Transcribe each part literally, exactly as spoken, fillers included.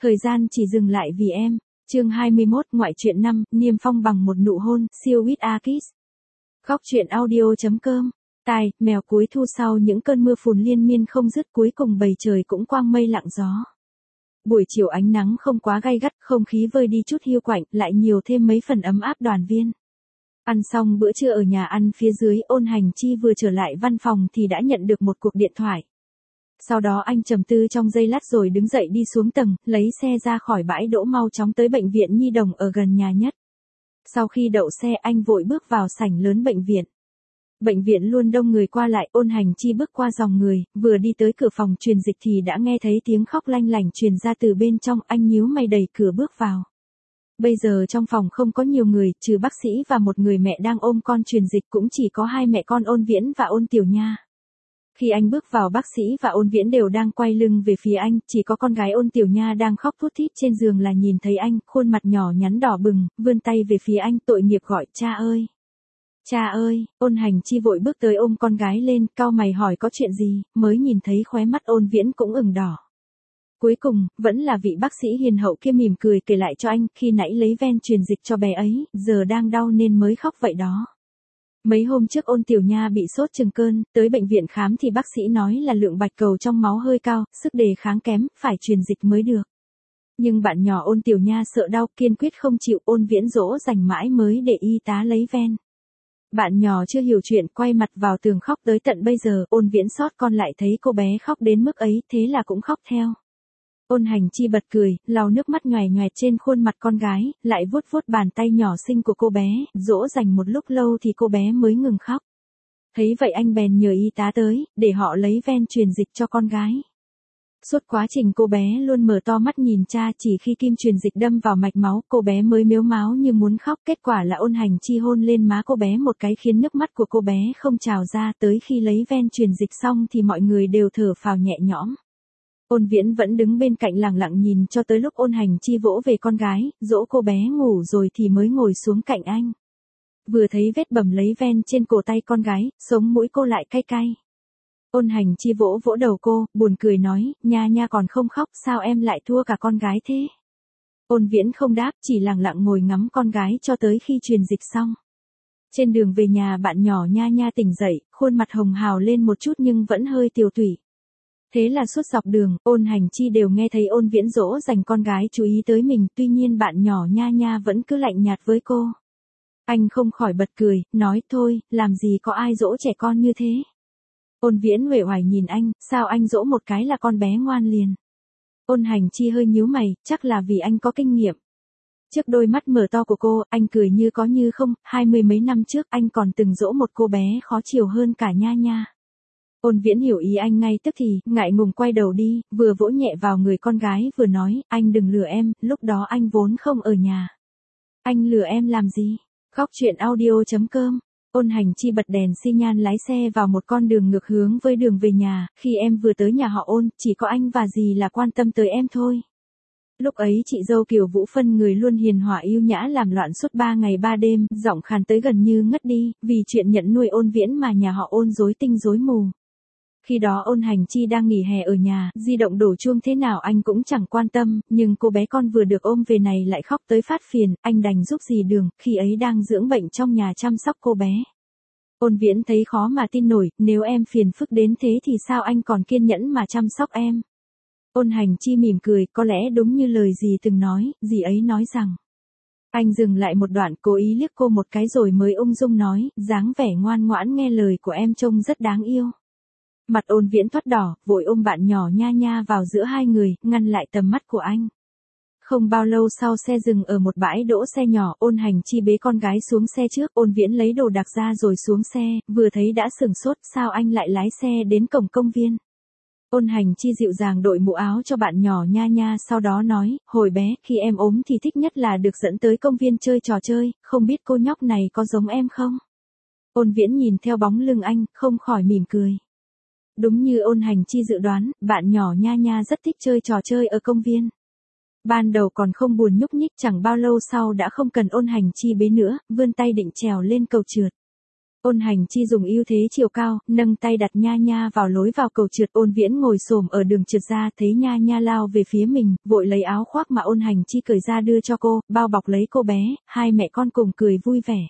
Thời gian chỉ dừng lại vì em. Chương hai mươi mốt, ngoại truyện năm, niêm phong bằng một nụ hôn, siêu with a kiss. Khóc truyện audio.com. Tai, mèo cuối thu sau những cơn mưa phùn liên miên không dứt, cuối cùng bầu trời cũng quang mây lặng gió. Buổi chiều ánh nắng không quá gay gắt, không khí vơi đi chút hiu quạnh, lại nhiều thêm mấy phần ấm áp đoàn viên. Ăn xong bữa trưa ở nhà ăn phía dưới, Ôn Hành Chi vừa trở lại văn phòng thì đã nhận được một cuộc điện thoại. Sau đó anh trầm tư trong giây lát rồi đứng dậy đi xuống tầng, lấy xe ra khỏi bãi đỗ mau chóng tới bệnh viện nhi đồng ở gần nhà nhất. Sau khi đậu xe anh vội bước vào sảnh lớn bệnh viện. Bệnh viện luôn đông người qua lại, Ôn Hành Chi bước qua dòng người, vừa đi tới cửa phòng truyền dịch thì đã nghe thấy tiếng khóc lanh lảnh truyền ra từ bên trong, anh nhíu mày đẩy cửa bước vào. Bây giờ trong phòng không có nhiều người, trừ bác sĩ và một người mẹ đang ôm con truyền dịch, cũng chỉ có hai mẹ con Ôn Viễn và Ôn Tiểu Nha. Khi anh bước vào, bác sĩ và Ôn Viễn đều đang quay lưng về phía anh, chỉ có con gái Ôn Tiểu Nha đang khóc thút thít trên giường là nhìn thấy anh, khuôn mặt nhỏ nhắn đỏ bừng, vươn tay về phía anh, tội nghiệp gọi, cha ơi. Cha ơi. Ôn Hành Chi vội bước tới ôm con gái lên, cau mày hỏi có chuyện gì, mới nhìn thấy khóe mắt Ôn Viễn cũng ửng đỏ. Cuối cùng, vẫn là vị bác sĩ hiền hậu kia mỉm cười kể lại cho anh, khi nãy lấy ven truyền dịch cho bé ấy, giờ đang đau nên mới khóc vậy đó. Mấy hôm trước Ôn Tiểu Nha bị sốt chừng cơn, tới bệnh viện khám thì bác sĩ nói là lượng bạch cầu trong máu hơi cao, sức đề kháng kém, phải truyền dịch mới được. Nhưng bạn nhỏ Ôn Tiểu Nha sợ đau, kiên quyết không chịu, Ôn Viễn dỗ dành mãi mới để y tá lấy ven. Bạn nhỏ chưa hiểu chuyện, quay mặt vào tường khóc tới tận bây giờ, Ôn Viễn xót con lại thấy cô bé khóc đến mức ấy, thế là cũng khóc theo. Ôn Hành Chi bật cười, lau nước mắt nhoẻn nhoẻn trên khuôn mặt con gái, lại vuốt vuốt bàn tay nhỏ xinh của cô bé, dỗ dành một lúc lâu thì cô bé mới ngừng khóc. Thấy vậy anh bèn nhờ y tá tới, để họ lấy ven truyền dịch cho con gái. Suốt quá trình cô bé luôn mở to mắt nhìn cha, chỉ khi kim truyền dịch đâm vào mạch máu, cô bé mới mếu máo như muốn khóc, kết quả là Ôn Hành Chi hôn lên má cô bé một cái khiến nước mắt của cô bé không trào ra, tới khi lấy ven truyền dịch xong thì mọi người đều thở phào nhẹ nhõm. Ôn Viễn vẫn đứng bên cạnh lặng lặng nhìn cho tới lúc Ôn Hành Chi vỗ về con gái, dỗ cô bé ngủ rồi thì mới ngồi xuống cạnh anh. Vừa thấy vết bầm lấy ven trên cổ tay con gái, sống mũi cô lại cay cay. Ôn Hành Chi vỗ vỗ đầu cô, buồn cười nói, Nha Nha còn không khóc, sao em lại thua cả con gái thế? Ôn Viễn không đáp, chỉ lặng lặng ngồi ngắm con gái cho tới khi truyền dịch xong. Trên đường về nhà bạn nhỏ Nha Nha tỉnh dậy, khuôn mặt hồng hào lên một chút nhưng vẫn hơi tiều tụy. Thế là suốt dọc đường, Ôn Hành Chi đều nghe thấy Ôn Viễn dỗ dành con gái chú ý tới mình, tuy nhiên bạn nhỏ Nha Nha vẫn cứ lạnh nhạt với cô. Anh không khỏi bật cười, nói thôi, làm gì có ai dỗ trẻ con như thế. Ôn Viễn uể oải nhìn anh, sao anh dỗ một cái là con bé ngoan liền. Ôn Hành Chi hơi nhíu mày, chắc là vì anh có kinh nghiệm. Trước đôi mắt mở to của cô, anh cười như có như không, hai mươi mấy năm trước anh còn từng dỗ một cô bé khó chiều hơn cả Nha Nha. Ôn Viễn hiểu ý anh ngay tức thì, ngại ngùng quay đầu đi, vừa vỗ nhẹ vào người con gái vừa nói, anh đừng lừa em, lúc đó anh vốn không ở nhà. Anh lừa em làm gì? Khóc truyện audio.com. Ôn Hành Chi bật đèn xi nhan lái xe vào một con đường ngược hướng với đường về nhà, khi em vừa tới nhà họ Ôn, chỉ có anh và dì là quan tâm tới em thôi. Lúc ấy chị dâu Kiều Vũ Phân người luôn hiền hòa yêu nhã làm loạn suốt ba ngày ba đêm, giọng khàn tới gần như ngất đi, vì chuyện nhận nuôi Ôn Viễn mà nhà họ Ôn rối tinh rối mù. Khi đó Ôn Hành Chi đang nghỉ hè ở nhà, di động đổ chuông thế nào anh cũng chẳng quan tâm, nhưng cô bé con vừa được ôm về này lại khóc tới phát phiền, anh đành giúp dì Đường, khi ấy đang dưỡng bệnh trong nhà chăm sóc cô bé. Ôn Viễn thấy khó mà tin nổi, nếu em phiền phức đến thế thì sao anh còn kiên nhẫn mà chăm sóc em. Ôn Hành Chi mỉm cười, có lẽ đúng như lời dì từng nói, dì ấy nói rằng. Anh dừng lại một đoạn, cố ý liếc cô một cái rồi mới ung dung nói, dáng vẻ ngoan ngoãn nghe lời của em trông rất đáng yêu. Mặt Ôn Viễn thoắt đỏ, vội ôm bạn nhỏ Nha Nha vào giữa hai người, ngăn lại tầm mắt của anh. Không bao lâu sau xe dừng ở một bãi đỗ xe nhỏ, Ôn Hành Chi bế con gái xuống xe trước, Ôn Viễn lấy đồ đạc ra rồi xuống xe, vừa thấy đã sửng sốt, sao anh lại lái xe đến cổng công viên. Ôn Hành Chi dịu dàng đội mũ áo cho bạn nhỏ Nha Nha, sau đó nói, hồi bé, khi em ốm thì thích nhất là được dẫn tới công viên chơi trò chơi, không biết cô nhóc này có giống em không? Ôn Viễn nhìn theo bóng lưng anh, không khỏi mỉm cười. Đúng như Ôn Hành Chi dự đoán, bạn nhỏ Nha Nha rất thích chơi trò chơi ở công viên. Ban đầu còn không buồn nhúc nhích, chẳng bao lâu sau đã không cần Ôn Hành Chi bế nữa, vươn tay định trèo lên cầu trượt. Ôn Hành Chi dùng ưu thế chiều cao, nâng tay đặt Nha Nha vào lối vào cầu trượt. Ôn Viễn ngồi xổm ở đường trượt ra, thấy Nha Nha lao về phía mình, vội lấy áo khoác mà Ôn Hành Chi cởi ra đưa cho cô, bao bọc lấy cô bé, hai mẹ con cùng cười vui vẻ.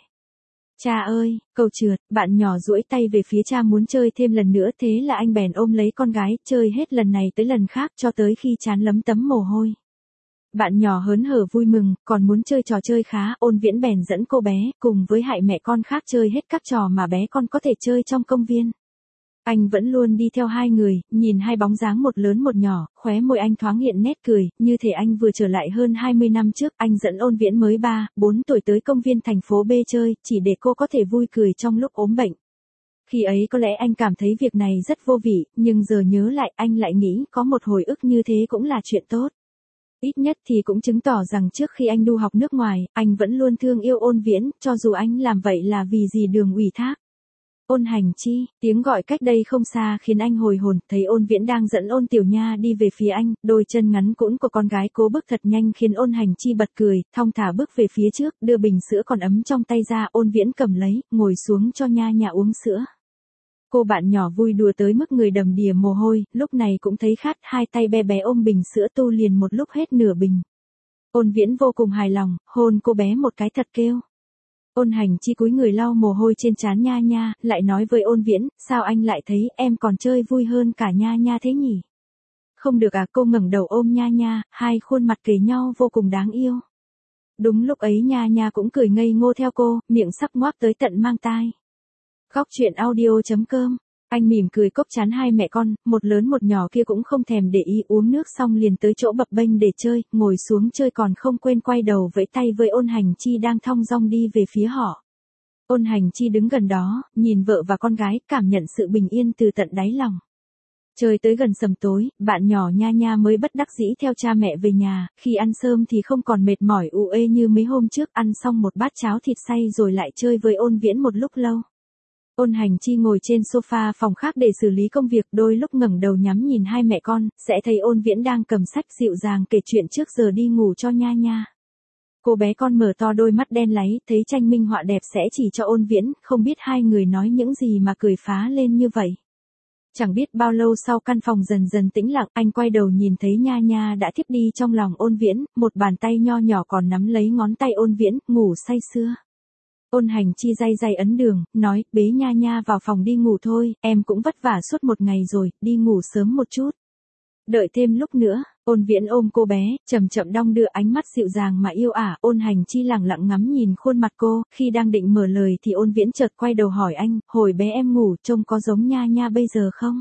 Cha ơi, cầu trượt, bạn nhỏ duỗi tay về phía cha muốn chơi thêm lần nữa, thế là anh bèn ôm lấy con gái, chơi hết lần này tới lần khác cho tới khi trán lấm tấm mồ hôi. Bạn nhỏ hớn hở vui mừng, còn muốn chơi trò chơi khá, Ôn Viễn bèn dẫn cô bé, cùng với hai mẹ con khác chơi hết các trò mà bé con có thể chơi trong công viên. Anh vẫn luôn đi theo hai người, nhìn hai bóng dáng một lớn một nhỏ, khóe môi anh thoáng hiện nét cười, như thể anh vừa trở lại hơn hai mươi năm trước. Anh dẫn Ôn Viễn mới ba, bốn tuổi tới công viên thành phố B chơi, chỉ để cô có thể vui cười trong lúc ốm bệnh. Khi ấy có lẽ anh cảm thấy việc này rất vô vị, nhưng giờ nhớ lại anh lại nghĩ có một hồi ức như thế cũng là chuyện tốt. Ít nhất thì cũng chứng tỏ rằng trước khi anh du học nước ngoài, anh vẫn luôn thương yêu Ôn Viễn, cho dù anh làm vậy là vì gì đường ủy thác. Ôn Hành Chi, tiếng gọi cách đây không xa khiến anh hồi hồn, thấy Ôn Viễn đang dẫn Ôn Tiểu Nha đi về phía anh, đôi chân ngắn cũn của con gái cố bước thật nhanh khiến Ôn Hành Chi bật cười, thong thả bước về phía trước, đưa bình sữa còn ấm trong tay ra. Ôn Viễn cầm lấy, ngồi xuống cho Nha Nha uống sữa. Cô bạn nhỏ vui đùa tới mức người đầm đìa mồ hôi, lúc này cũng thấy khát, hai tay be bé ôm bình sữa tu liền một lúc hết nửa bình. Ôn Viễn vô cùng hài lòng, hôn cô bé một cái thật kêu. Ôn Hành Chi cúi người lau mồ hôi trên trán Nha Nha, lại nói với Ôn Viễn, sao anh lại thấy em còn chơi vui hơn cả Nha Nha thế nhỉ? Không được à, cô ngẩng đầu ôm Nha Nha, hai khuôn mặt kề nhau vô cùng đáng yêu. Đúng lúc ấy Nha Nha cũng cười ngây ngô theo cô, miệng sắp ngoác tới tận mang tai. Góc truyện audio chấm com. Anh mỉm cười cốc chán hai mẹ con, một lớn một nhỏ kia cũng không thèm để ý, uống nước xong liền tới chỗ bập bênh để chơi, ngồi xuống chơi còn không quên quay đầu vẫy tay với Ôn Hành Chi đang thong dong đi về phía họ. Ôn Hành Chi đứng gần đó, nhìn vợ và con gái, cảm nhận sự bình yên từ tận đáy lòng. Trời tới gần sầm tối, bạn nhỏ Nha Nha mới bất đắc dĩ theo cha mẹ về nhà, khi ăn sớm thì không còn mệt mỏi u ê như mấy hôm trước, ăn xong một bát cháo thịt xay rồi lại chơi với Ôn Viễn một lúc lâu. Ôn Hành Chi ngồi trên sofa phòng khác để xử lý công việc, đôi lúc ngẩng đầu nhắm nhìn hai mẹ con, sẽ thấy Ôn Viễn đang cầm sách dịu dàng kể chuyện trước giờ đi ngủ cho Nha Nha. Cô bé con mở to đôi mắt đen láy, thấy tranh minh họa đẹp sẽ chỉ cho Ôn Viễn, không biết hai người nói những gì mà cười phá lên như vậy. Chẳng biết bao lâu sau căn phòng dần dần tĩnh lặng, anh quay đầu nhìn thấy Nha Nha đã thiếp đi trong lòng Ôn Viễn, một bàn tay nho nhỏ còn nắm lấy ngón tay Ôn Viễn, ngủ say sưa. Ôn Hành Chi day day ấn đường, nói, bế Nha Nha vào phòng đi ngủ thôi, em cũng vất vả suốt một ngày rồi, đi ngủ sớm một chút. Đợi thêm lúc nữa, Ôn Viễn ôm cô bé, chậm chậm đong đưa ánh mắt dịu dàng mà yêu ả. Ôn Hành Chi lẳng lặng ngắm nhìn khuôn mặt cô, khi đang định mở lời thì Ôn Viễn chợt quay đầu hỏi anh, hồi bé em ngủ trông có giống Nha Nha bây giờ không?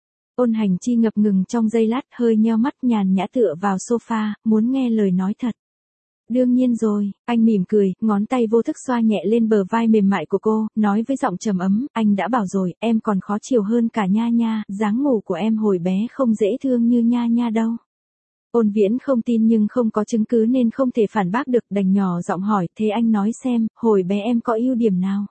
Ôn Hành Chi ngập ngừng trong giây lát, hơi nheo mắt nhàn nhã tựa vào sofa, muốn nghe lời nói thật. Đương nhiên rồi, anh mỉm cười, ngón tay vô thức xoa nhẹ lên bờ vai mềm mại của cô, nói với giọng trầm ấm, anh đã bảo rồi, em còn khó chịu hơn cả Nha Nha, dáng ngủ của em hồi bé không dễ thương như Nha Nha đâu. Ôn Viễn không tin nhưng không có chứng cứ nên không thể phản bác được, đành nhỏ giọng hỏi, thế anh nói xem, hồi bé em có ưu điểm nào?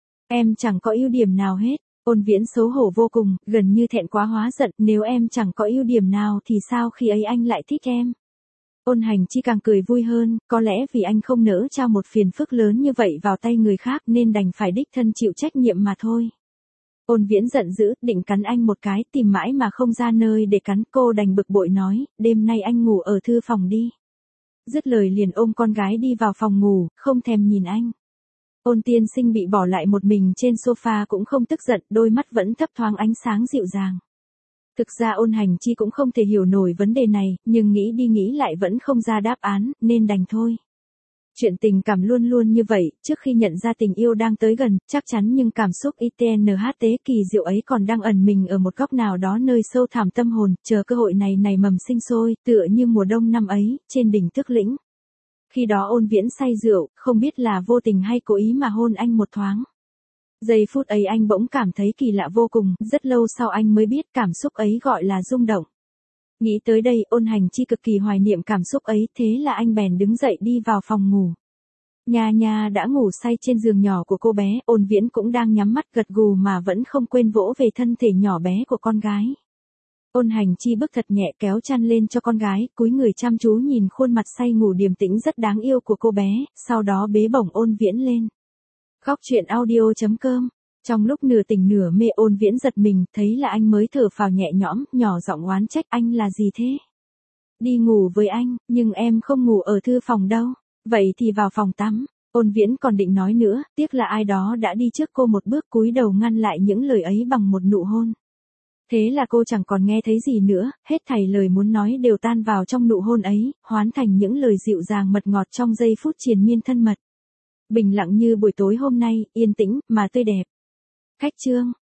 Em chẳng có ưu điểm nào hết. Ôn Viễn xấu hổ vô cùng, gần như thẹn quá hóa giận, nếu em chẳng có ưu điểm nào thì sao khi ấy anh lại thích em? Ôn Hành Chi càng cười vui hơn, có lẽ vì anh không nỡ trao một phiền phức lớn như vậy vào tay người khác nên đành phải đích thân chịu trách nhiệm mà thôi. Ôn Viễn giận dữ, định cắn anh một cái, tìm mãi mà không ra nơi để cắn, cô đành bực bội nói, đêm nay anh ngủ ở thư phòng đi. Dứt lời liền ôm con gái đi vào phòng ngủ, không thèm nhìn anh. Ôn Tiên Sinh bị bỏ lại một mình trên sofa cũng không tức giận, đôi mắt vẫn thấp thoáng ánh sáng dịu dàng. Thực ra Ôn Hành Chi cũng không thể hiểu nổi vấn đề này, nhưng nghĩ đi nghĩ lại vẫn không ra đáp án, nên đành thôi. Chuyện tình cảm luôn luôn như vậy, trước khi nhận ra tình yêu đang tới gần, chắc chắn nhưng cảm xúc i tê en hát tế kỳ diệu ấy còn đang ẩn mình ở một góc nào đó nơi sâu thẳm tâm hồn, chờ cơ hội này nảy mầm sinh sôi, tựa như mùa đông năm ấy, trên đỉnh Tước Lĩnh. Khi đó Ôn Viễn say rượu, không biết là vô tình hay cố ý mà hôn anh một thoáng. Giây phút ấy anh bỗng cảm thấy kỳ lạ vô cùng, rất lâu sau anh mới biết cảm xúc ấy gọi là rung động. Nghĩ tới đây Ôn Hành Chi cực kỳ hoài niệm cảm xúc ấy, thế là anh bèn đứng dậy đi vào phòng ngủ. Nha Nha đã ngủ say trên giường nhỏ của cô bé, Ôn Viễn cũng đang nhắm mắt gật gù mà vẫn không quên vỗ về thân thể nhỏ bé của con gái. Ôn Hành Chi bước thật nhẹ kéo chăn lên cho con gái, cúi người chăm chú nhìn khuôn mặt say ngủ điềm tĩnh rất đáng yêu của cô bé, sau đó bế bổng Ôn Viễn lên. Góc truyện audio chấm com Trong lúc nửa tỉnh nửa mê Ôn Viễn giật mình, thấy là anh mới thở phào nhẹ nhõm, nhỏ giọng oán trách, anh là gì thế? Đi ngủ với anh, nhưng em không ngủ ở thư phòng đâu. Vậy thì vào phòng tắm. Ôn Viễn còn định nói nữa, tiếc là ai đó đã đi trước cô một bước, cúi đầu ngăn lại những lời ấy bằng một nụ hôn. Thế là cô chẳng còn nghe thấy gì nữa, hết thảy lời muốn nói đều tan vào trong nụ hôn ấy, hoán thành những lời dịu dàng mật ngọt trong giây phút triền miên thân mật. Bình lặng như buổi tối hôm nay, yên tĩnh, mà tươi đẹp. Khách chương.